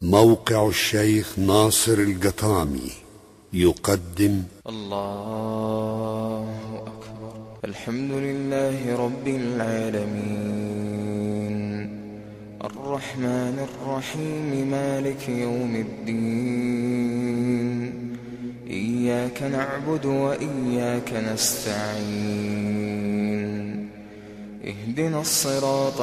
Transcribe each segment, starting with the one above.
موقع الشيخ ناصر القطامي يقدم الله أكبر. الحمد لله رب العالمين، الرحمن الرحيم، مالك يوم الدين. إياك نعبد وإياك نستعين، اهدنا الصراط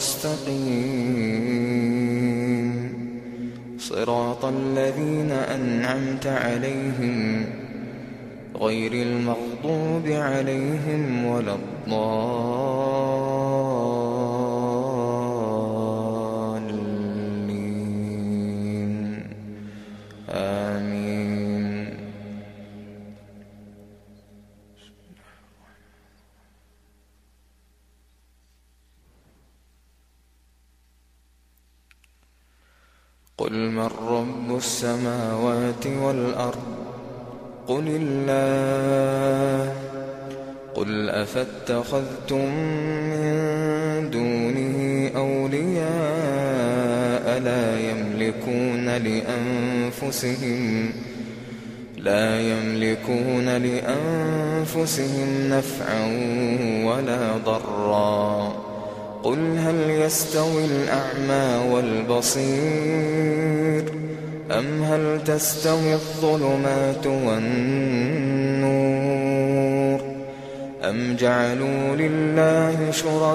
المستقيم، صراط الذين أنعمت عليهم غير المغضوب عليهم ولا الضالين، آمين. قل من رب السماوات والأرض؟ قل الله. قل أفاتخذتم من دونه أولياء لا يملكون لأنفسهم نفعا ولا ضرا. قل هل يستوي الأعمى والبصير أم هل تستوي الظلمات والنور أم جعلوا لله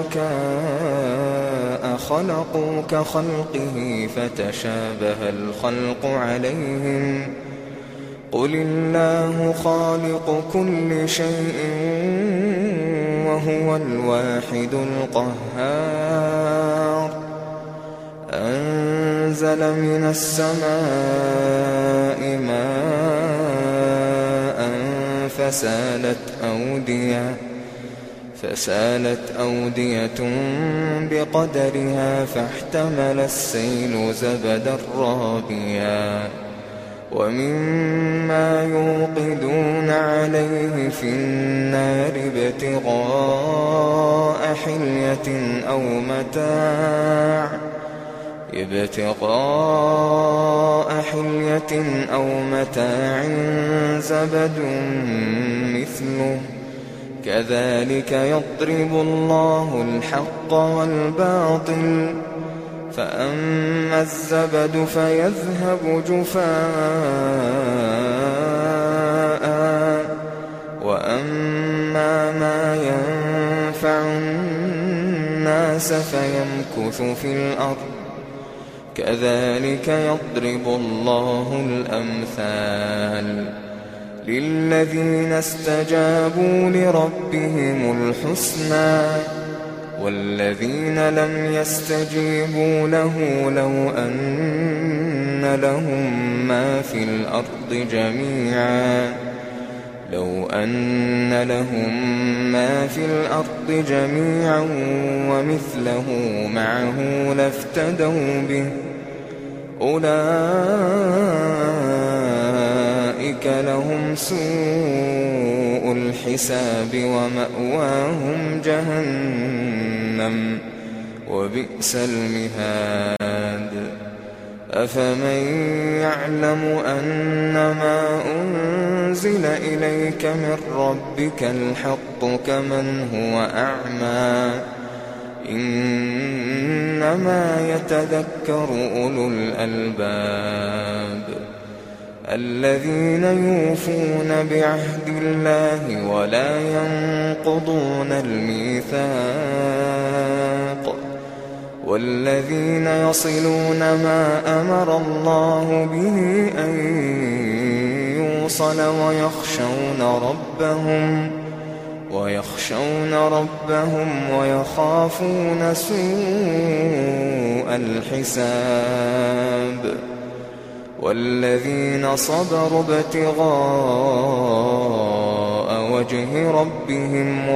شركاء خلقوا كخلقه فتشابه الخلق عليهم. قل الله خالق كل شيء وهو الواحد القهار. أنزل من السماء ماء فسالت أودية بقدرها فاحتمل السيل زبدا رابيا ومما يوقدون عليه في النار ابتغاء حلية أو متاع زبد مثله كذلك يضرب الله الحق والباطل. فأما الزبد فيذهب جفاء وأما ما ينفع الناس فيمكث في الأرض كذلك يضرب الله الأمثال. للذين استجابوا لربهم الحسنى والذين لم يستجيبوا له لو أن لهم ما في الأرض جميعا ومثله معه لافتدوا به. أولئك لهم سوء الحساب ومأواهم جهنم وبئس المهاد. أفمن يعلم أنما أنزل إليك من ربك الحق كمن هو أعمى؟ إنما يتذكر أولو الألباب الذين يوفون بعهد الله ولا ينقضون الميثاق والذين يصلون ما أمر الله به أن يوصل ويخشون ربهم ويخافون سوء الحساب. والذين صبروا ابتغاء وجه ربهم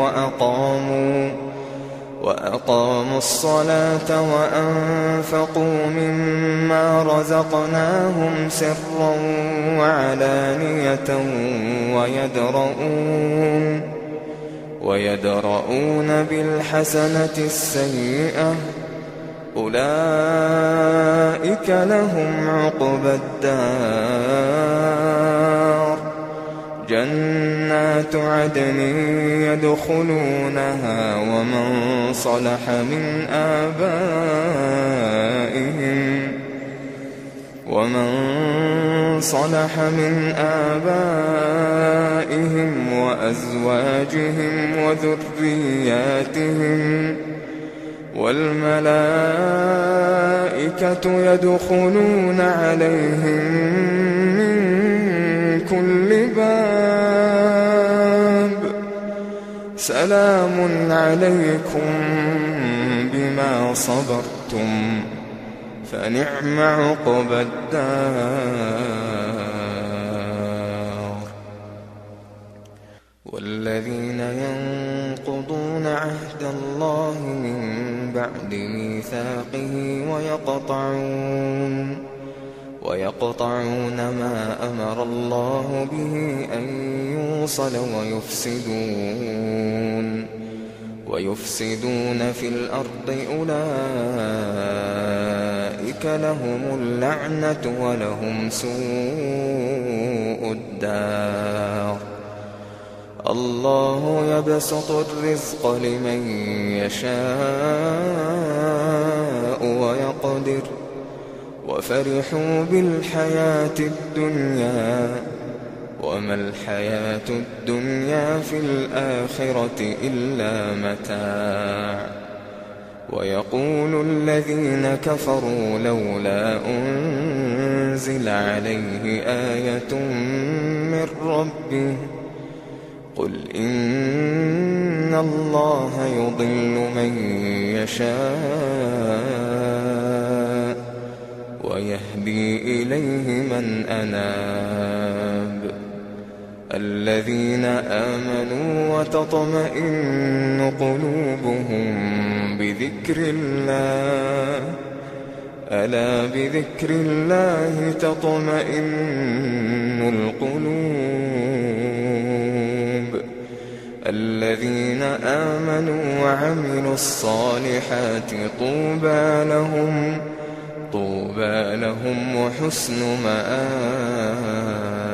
وأقاموا الصلاة وأنفقوا مما رزقناهم سرا وعلانية ويدرؤون بالحسنة السيئة أولئك لهم عقبى الدار جنات عدن يدخلونها ومن صلح من آبائهم وأزواجهم وذرياتهم والملائكة يدخلون عليهم من كل باب سلام عليكم بما صبرتم فنعم عقبى الدار. والذين ينقضون عهد الله من بعد ميثاقه ويقطعون ما أمر الله به أن يوصل ويفسدون في الأرض أولئك لهم اللعنة ولهم سوء الدار. الله يبسط الرزق لمن يشاء ويقدر وفرحوا بالحياة الدنيا وما الحياة الدنيا في الآخرة إلا متاع. ويقول الذين كفروا لولا أنزل عليه آية من ربه قل إن الله يضل من يشاء ويهدي إليه من أناب. الذين آمنوا وتطمئن قلوبهم بذكر الله ألا بذكر الله تطمئن القلوب. الذين آمنوا وعملوا الصالحات طوبى لهم وحسن مآب.